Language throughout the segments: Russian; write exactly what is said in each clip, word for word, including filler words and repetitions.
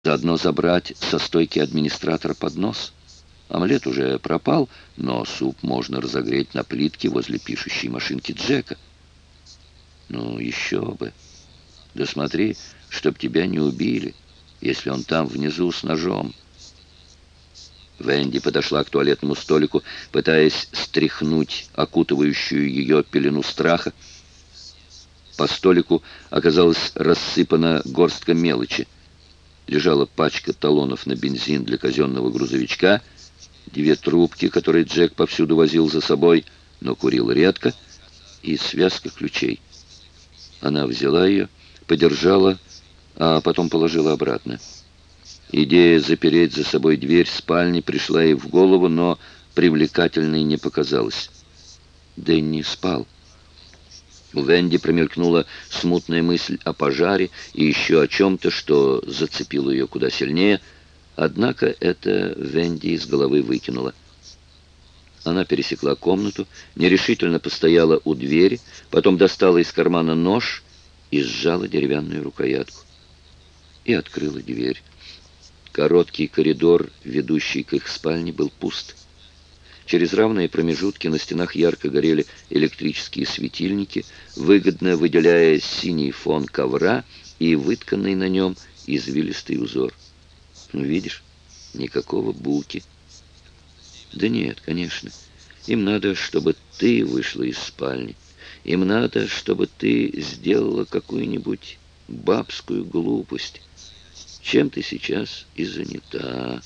Заодно забрать со стойки администратора поднос. Омлет уже пропал, но суп можно разогреть на плитке возле пишущей машинки Джека. Ну, еще бы. Да смотри, чтоб тебя не убили, если он там внизу с ножом. Венди подошла к туалетному столику, пытаясь стряхнуть окутывающую ее пелену страха. По столику оказалась рассыпана горстка мелочи. Лежала пачка талонов на бензин для казенного грузовичка, две трубки, которые Джек повсюду возил за собой, но курил редко, и связка ключей. Она взяла ее, подержала, а потом положила обратно. Идея запереть за собой дверь спальни пришла ей в голову, но привлекательной не показалась. Дэнни спал. У Венди промелькнула смутная мысль о пожаре и еще о чем-то, что зацепило ее куда сильнее, однако это Венди из головы выкинула. Она пересекла комнату, нерешительно постояла у двери, потом достала из кармана нож и сжала деревянную рукоятку. И открыла дверь. Короткий коридор, ведущий к их спальне, был пуст. Через равные промежутки на стенах ярко горели электрические светильники, выгодно выделяя синий фон ковра и вытканный на нем извилистый узор. Ну, видишь, никакого булки. Да нет, конечно. Им надо, чтобы ты вышла из спальни. Им надо, чтобы ты сделала какую-нибудь бабскую глупость. Чем ты сейчас и занята?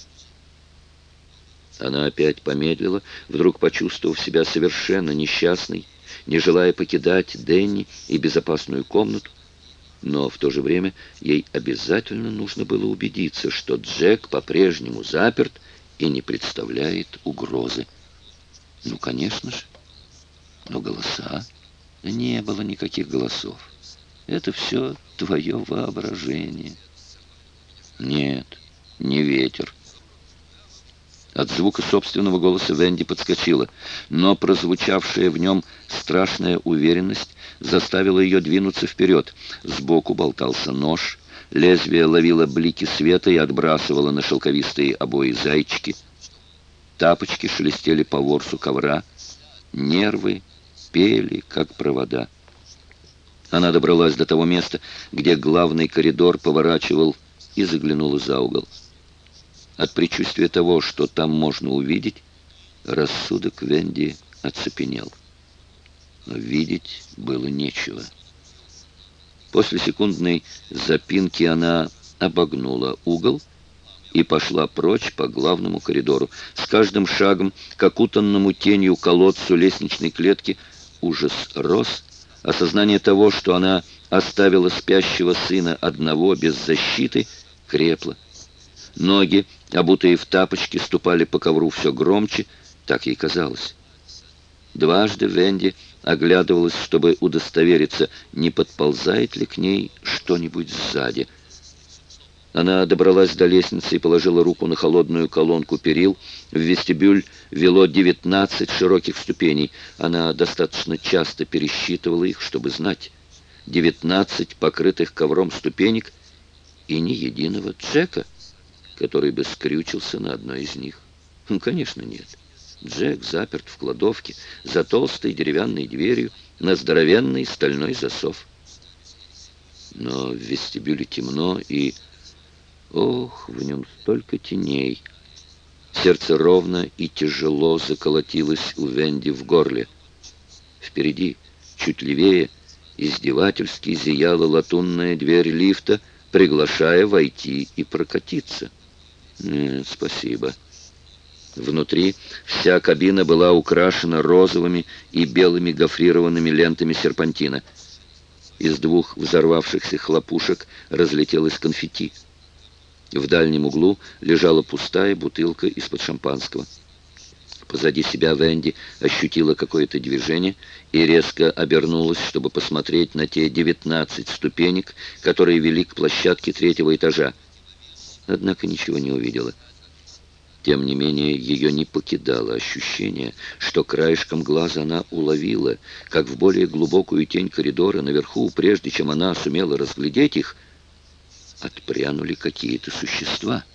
Она опять помедлила, вдруг почувствовав себя совершенно несчастной, не желая покидать Дэнни и безопасную комнату. Но в то же время ей обязательно нужно было убедиться, что Джек по-прежнему заперт и не представляет угрозы. Ну, конечно же. Но голоса? Не было никаких голосов. Это все твое воображение. Нет, не ветер. От звука собственного голоса Венди подскочила, но прозвучавшая в нем страшная уверенность заставила ее двинуться вперед. Сбоку болтался нож, лезвие ловило блики света и отбрасывало на шелковистые обои зайчики. Тапочки шелестели по ворсу ковра, нервы пели, как провода. Она добралась до того места, где главный коридор поворачивал, и заглянула за угол. От предчувствия того, что там можно увидеть, рассудок Венди оцепенел. Но видеть было нечего. После секундной запинки она обогнула угол и пошла прочь по главному коридору. С каждым шагом к окутанному тенью колодцу лестничной клетки ужас рос. Осознание того, что она оставила спящего сына одного без защиты, крепло. Ноги, обутые в тапочки, ступали по ковру все громче, так ей казалось. Дважды Венди оглядывалась, чтобы удостовериться, не подползает ли к ней что-нибудь сзади. Она добралась до лестницы и положила руку на холодную колонку перил. В вестибюль вело девятнадцать широких ступеней. Она достаточно часто пересчитывала их, чтобы знать. Девятнадцать покрытых ковром ступенек и ни единого Джека, который бы скрючился на одной из них. Ну, конечно, нет. Джек заперт в кладовке за толстой деревянной дверью на здоровенный стальной засов. Но в вестибюле темно, и... Ох, в нем столько теней. Сердце ровно и тяжело заколотилось у Венди в горле. Впереди, чуть левее, издевательски зияла латунная дверь лифта, приглашая войти и прокатиться. Нет, спасибо. Внутри вся кабина была украшена розовыми и белыми гофрированными лентами серпантина. Из двух взорвавшихся хлопушек разлетелось конфетти. В дальнем углу лежала пустая бутылка из-под шампанского. Позади себя Венди ощутила какое-то движение и резко обернулась, чтобы посмотреть на те девятнадцать ступенек, которые вели к площадке третьего этажа. Однако ничего не увидела. Тем не менее, ее не покидало ощущение, что краешком глаза она уловила, как в более глубокую тень коридора наверху, прежде чем она сумела разглядеть их, отпрянули какие-то существа.